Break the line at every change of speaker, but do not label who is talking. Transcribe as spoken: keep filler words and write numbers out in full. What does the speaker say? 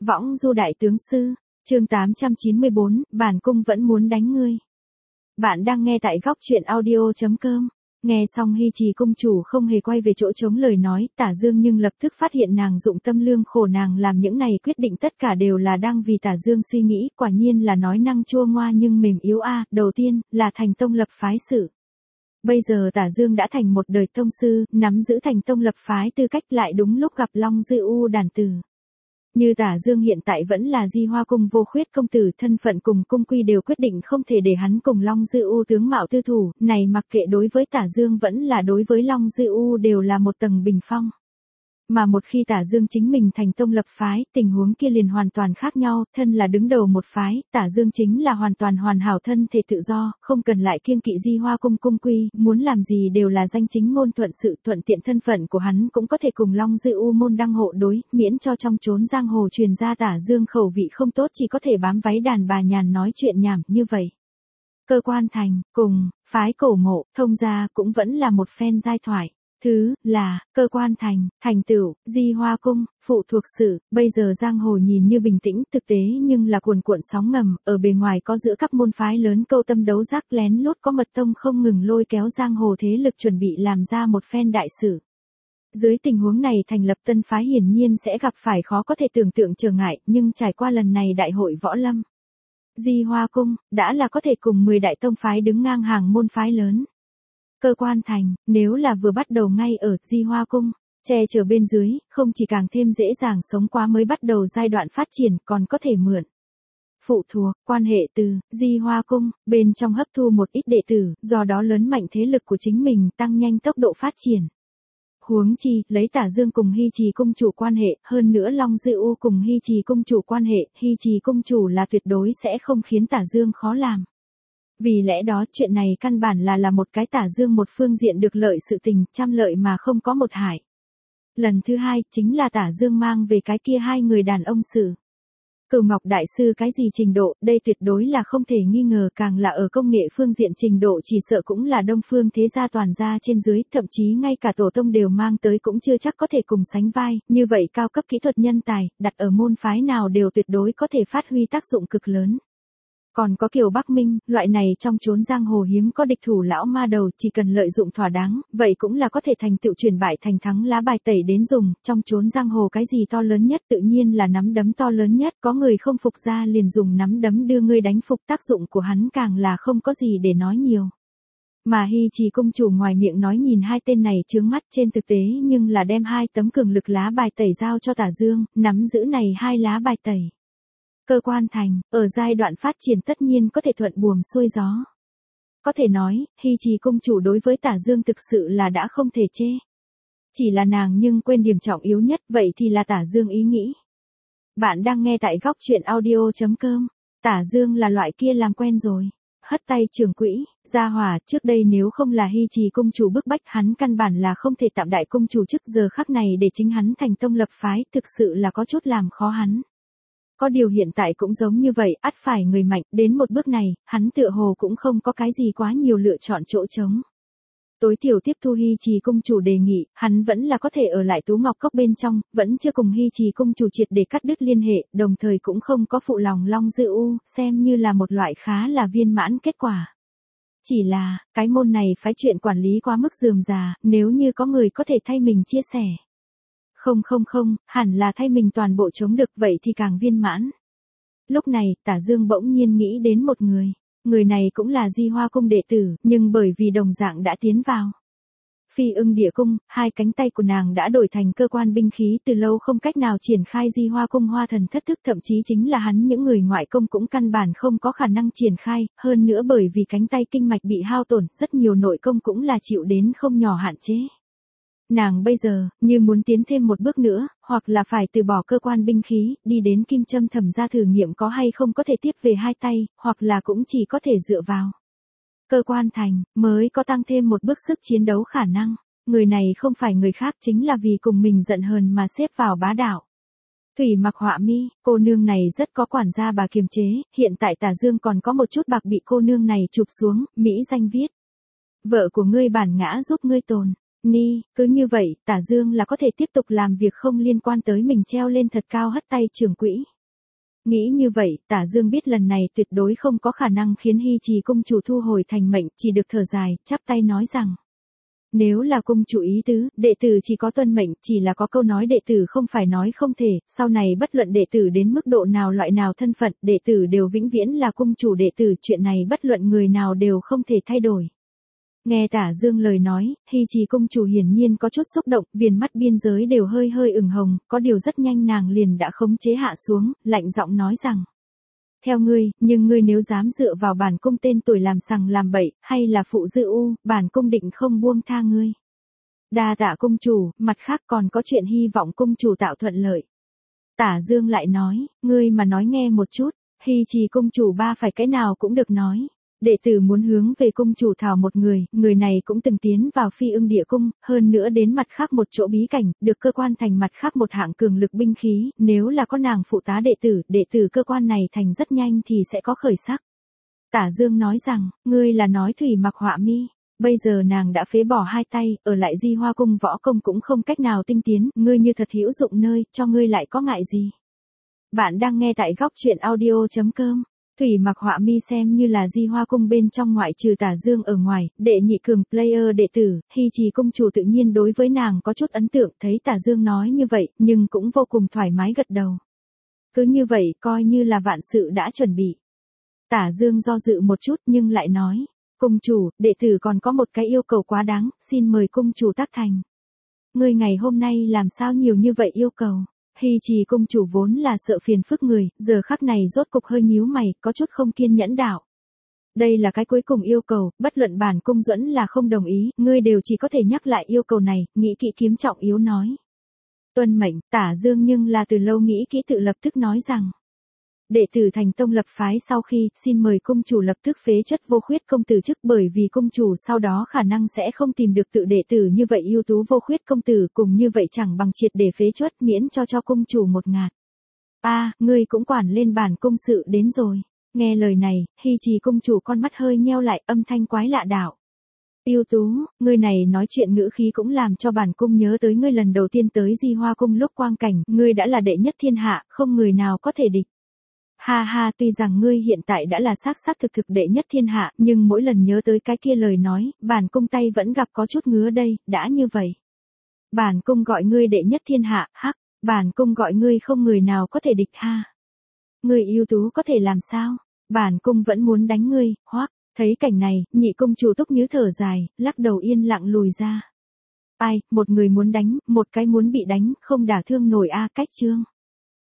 Võng du đại tướng sư, chương tám trăm chín mươi bốn, bản cung vẫn muốn đánh ngươi. Bạn đang nghe tại góc truyện audio chấm com. Nghe xong Hy Trì công chủ không hề quay về chỗ chống lời nói, Tả Dương nhưng lập tức phát hiện nàng dụng tâm lương khổ, nàng làm những này quyết định tất cả đều là đang vì Tả Dương suy nghĩ, quả nhiên là nói năng chua ngoa nhưng mềm yếu a. Đầu tiên, là thành tông lập phái sự. Bây giờ Tả Dương đã thành một đời tông sư, nắm giữ thành tông lập phái tư cách, lại đúng lúc gặp Long Dư U đàn tử. Như Tả Dương hiện tại vẫn là Di Hoa cung vô khuyết công tử, thân phận cùng cung quy đều quyết định không thể để hắn cùng Long Dư U tướng mạo tư thủ, này mặc kệ đối với Tả Dương vẫn là đối với Long Dư U đều là một tầng bình phong. Mà một khi Tả Dương chính mình thành tông lập phái, tình huống kia liền hoàn toàn khác nhau, thân là đứng đầu một phái, Tả Dương chính là hoàn toàn hoàn hảo thân thể tự do, không cần lại kiêng kỵ Di Hoa cung cung quy, muốn làm gì đều là danh chính ngôn thuận, sự thuận tiện thân phận của hắn cũng có thể cùng Long Dư U môn đăng hộ đối, miễn cho trong chốn giang hồ truyền ra Tả Dương khẩu vị không tốt, chỉ có thể bám váy đàn bà nhàn nói chuyện nhảm như vậy. Cơ quan thành, cùng, phái cổ mộ, thông gia cũng vẫn là một phen giai thoại. Thứ, là, cơ quan thành, thành tựu, Di Hoa cung, phụ thuộc sự, bây giờ giang hồ nhìn như bình tĩnh, thực tế nhưng là cuồn cuộn sóng ngầm, ở bề ngoài có giữa các môn phái lớn câu tâm đấu giác, lén lút có mật tông không ngừng lôi kéo giang hồ thế lực chuẩn bị làm ra một phen đại sự. Dưới tình huống này thành lập tân phái hiển nhiên sẽ gặp phải khó có thể tưởng tượng trở ngại, nhưng trải qua lần này đại hội võ lâm, Di Hoa cung, đã là có thể cùng mười đại tông phái đứng ngang hàng môn phái lớn. Cơ quan thành, nếu là vừa bắt đầu ngay ở Di Hoa cung, che chở bên dưới, không chỉ càng thêm dễ dàng sống qua mới bắt đầu giai đoạn phát triển, còn có thể mượn phụ thuộc, quan hệ từ Di Hoa cung, bên trong hấp thu một ít đệ tử, do đó lớn mạnh thế lực của chính mình, tăng nhanh tốc độ phát triển. Huống chi, lấy Tả Dương cùng Hy Trì cung chủ quan hệ, hơn nữa Long Dư U cùng Hy Trì cung chủ quan hệ, Hy Trì cung chủ là tuyệt đối sẽ không khiến Tả Dương khó làm. Vì lẽ đó chuyện này căn bản là là một cái Tả Dương một phương diện được lợi sự tình, trăm lợi mà không có một hại. Lần thứ hai, chính là Tả Dương mang về cái kia hai người đàn ông sự. Cửu Ngọc Đại Sư cái gì trình độ, đây tuyệt đối là không thể nghi ngờ, càng là ở công nghệ phương diện trình độ chỉ sợ cũng là Đông Phương thế gia toàn gia trên dưới, thậm chí ngay cả tổ tông đều mang tới cũng chưa chắc có thể cùng sánh vai, như vậy cao cấp kỹ thuật nhân tài, đặt ở môn phái nào đều tuyệt đối có thể phát huy tác dụng cực lớn. Còn có Kiều Bắc Minh, loại này trong chốn giang hồ hiếm có địch thủ lão ma đầu, chỉ cần lợi dụng thỏa đáng, vậy cũng là có thể thành tựu chuyển bại thành thắng lá bài tẩy đến dùng, trong chốn giang hồ cái gì to lớn nhất tự nhiên là nắm đấm to lớn nhất, có người không phục ra liền dùng nắm đấm đưa ngươi đánh phục, tác dụng của hắn càng là không có gì để nói nhiều. Mà Hy Trì cung chủ ngoài miệng nói nhìn hai tên này chướng mắt, trên thực tế nhưng là đem hai tấm cường lực lá bài tẩy giao cho Tả Dương, nắm giữ này hai lá bài tẩy. Cơ quan thành, ở giai đoạn phát triển tất nhiên có thể thuận buồm xuôi gió. Có thể nói, Hy Trì cung chủ đối với Tả Dương thực sự là đã không thể chê. Chỉ là nàng nhưng quên điểm trọng yếu nhất, vậy thì là Tả Dương ý nghĩ. Bạn đang nghe tại góc truyện audio chấm com. Tả Dương là loại kia làm quen rồi. Hất tay trưởng quỹ, gia hỏa, trước đây nếu không là Hy Trì cung chủ bức bách hắn căn bản là không thể tạm đại cung chủ chức, giờ khắc này để chính hắn thành tông lập phái, thực sự là có chút làm khó hắn. Có điều hiện tại cũng giống như vậy, ắt phải người mạnh, đến một bước này, hắn tựa hồ cũng không có cái gì quá nhiều lựa chọn chỗ trống. Tối thiểu tiếp thu Hy Trì cung chủ đề nghị, hắn vẫn là có thể ở lại Tú Ngọc Cốc bên trong, vẫn chưa cùng Hy Trì cung chủ triệt để cắt đứt liên hệ, đồng thời cũng không có phụ lòng Long Dư U, xem như là một loại khá là viên mãn kết quả. Chỉ là, cái môn này phái chuyện quản lý quá mức rườm rà, nếu như có người có thể thay mình chia sẻ. Không không không, hẳn là thay mình toàn bộ chống được, vậy thì càng viên mãn. Lúc này, Tả Dương bỗng nhiên nghĩ đến một người. Người này cũng là Di Hoa cung đệ tử, nhưng bởi vì đồng dạng đã tiến vào Phi Ưng Địa cung, hai cánh tay của nàng đã đổi thành cơ quan binh khí, từ lâu không cách nào triển khai Di Hoa cung hoa thần thất thức, thậm chí chính là hắn những người ngoại công cũng căn bản không có khả năng triển khai, hơn nữa bởi vì cánh tay kinh mạch bị hao tổn, rất nhiều nội công cũng là chịu đến không nhỏ hạn chế. Nàng bây giờ, như muốn tiến thêm một bước nữa, hoặc là phải từ bỏ cơ quan binh khí, đi đến kim châm thẩm gia thử nghiệm có hay không có thể tiếp về hai tay, hoặc là cũng chỉ có thể dựa vào cơ quan thành, mới có tăng thêm một bước sức chiến đấu khả năng. Người này không phải người khác, chính là vì cùng mình giận hờn mà xếp vào bá đạo. Thủy Mặc Họa Mi, cô nương này rất có quản gia bà kiềm chế, hiện tại Tả Dương còn có một chút bạc bị cô nương này chụp xuống, mỹ danh viết. Vợ của ngươi bản ngã giúp ngươi tồn. Ni, cứ như vậy, Tả Dương là có thể tiếp tục làm việc không liên quan tới mình treo lên thật cao hất tay trưởng quỹ. Nghĩ như vậy, Tả Dương biết lần này tuyệt đối không có khả năng khiến Hy Trì cung chủ thu hồi thành mệnh, chỉ được thở dài, chắp tay nói rằng. Nếu là cung chủ ý tứ, đệ tử chỉ có tuân mệnh, chỉ là có câu nói đệ tử không phải nói không thể, sau này bất luận đệ tử đến mức độ nào loại nào thân phận, đệ tử đều vĩnh viễn là cung chủ đệ tử, chuyện này bất luận người nào đều không thể thay đổi. Nghe Tả Dương lời nói, Hy Trì cung chủ hiển nhiên có chút xúc động, viền mắt biên giới đều hơi hơi ửng hồng, có điều rất nhanh nàng liền đã khống chế hạ xuống, lạnh giọng nói rằng. Theo ngươi, nhưng ngươi nếu dám dựa vào bản cung tên tuổi làm sằng làm bậy, hay là phụ dư u, bản cung định không buông tha ngươi. Đa tạ cung chủ, mặt khác còn có chuyện hy vọng cung chủ tạo thuận lợi. Tả Dương lại nói, ngươi mà nói nghe một chút, Hy Trì cung chủ ba phải cái nào cũng được nói. Đệ tử muốn hướng về cung chủ thảo một người, người này cũng từng tiến vào Phi Ưng Địa cung, hơn nữa đến mặt khác một chỗ bí cảnh, được cơ quan thành mặt khác một hạng cường lực binh khí, nếu là có nàng phụ tá đệ tử, đệ tử cơ quan này thành rất nhanh thì sẽ có khởi sắc. Tả Dương nói rằng, ngươi là nói Thủy Mặc Họa Mi, bây giờ nàng đã phế bỏ hai tay, ở lại Di Hoa cung võ công cũng không cách nào tinh tiến, ngươi như thật hữu dụng nơi, cho ngươi lại có ngại gì. Bạn đang nghe tại góc truyện audio chấm com. Thủy Mặc Họa Mi xem như là Di Hoa cung bên trong ngoại trừ Tả Dương ở ngoài, đệ nhị cường player đệ tử, Hy Trì cung chủ tự nhiên đối với nàng có chút ấn tượng, thấy Tả Dương nói như vậy, nhưng cũng vô cùng thoải mái gật đầu. Cứ như vậy, coi như là vạn sự đã chuẩn bị. Tả Dương do dự một chút nhưng lại nói, cung chủ, đệ tử còn có một cái yêu cầu quá đáng, xin mời cung chủ tác thành. Ngươi ngày hôm nay làm sao nhiều như vậy yêu cầu? Hy Trì cung chủ vốn là sợ phiền phức người, giờ khắc này rốt cục hơi nhíu mày, có chút không kiên nhẫn đạo. Đây là cái cuối cùng yêu cầu, bất luận bản cung dẫn là không đồng ý, ngươi đều chỉ có thể nhắc lại yêu cầu này, nghĩ kỹ kiếm trọng yếu nói. Tuân mệnh, Tả Dương nhưng là từ lâu nghĩ kỹ tự lập tức nói rằng. Đệ tử thành tông lập phái sau khi, xin mời cung chủ lập tức phế chất vô khuyết công tử chức, bởi vì cung chủ sau đó khả năng sẽ không tìm được tự đệ tử như vậy ưu tú vô khuyết công tử, cùng như vậy chẳng bằng triệt để phế chất miễn cho cho cung chủ một ngạt. A, à, ngươi cũng quản lên bản cung sự đến rồi. Nghe lời này, Hy Trì cung chủ con mắt hơi nheo lại, âm thanh quái lạ đạo. Ưu tú, ngươi này nói chuyện ngữ khí cũng làm cho bản cung nhớ tới ngươi lần đầu tiên tới Di Hoa cung lúc quang cảnh, ngươi đã là đệ nhất thiên hạ, không người nào có thể địch. Ha ha, tuy rằng ngươi hiện tại đã là xác xác thực thực đệ nhất thiên hạ, nhưng mỗi lần nhớ tới cái kia lời nói, bản cung tay vẫn gặp có chút ngứa đây, đã như vậy. Bản cung gọi ngươi đệ nhất thiên hạ, hắc, bản cung gọi ngươi không người nào có thể địch ha. Ngươi ưu tú có thể làm sao? Bản cung vẫn muốn đánh ngươi, hoắc. Thấy cảnh này, nhị cung chủ Túc Nhứ thở dài, lắc đầu yên lặng lùi ra. Ai, một người muốn đánh, một cái muốn bị đánh, không đả thương nổi a, cách chương.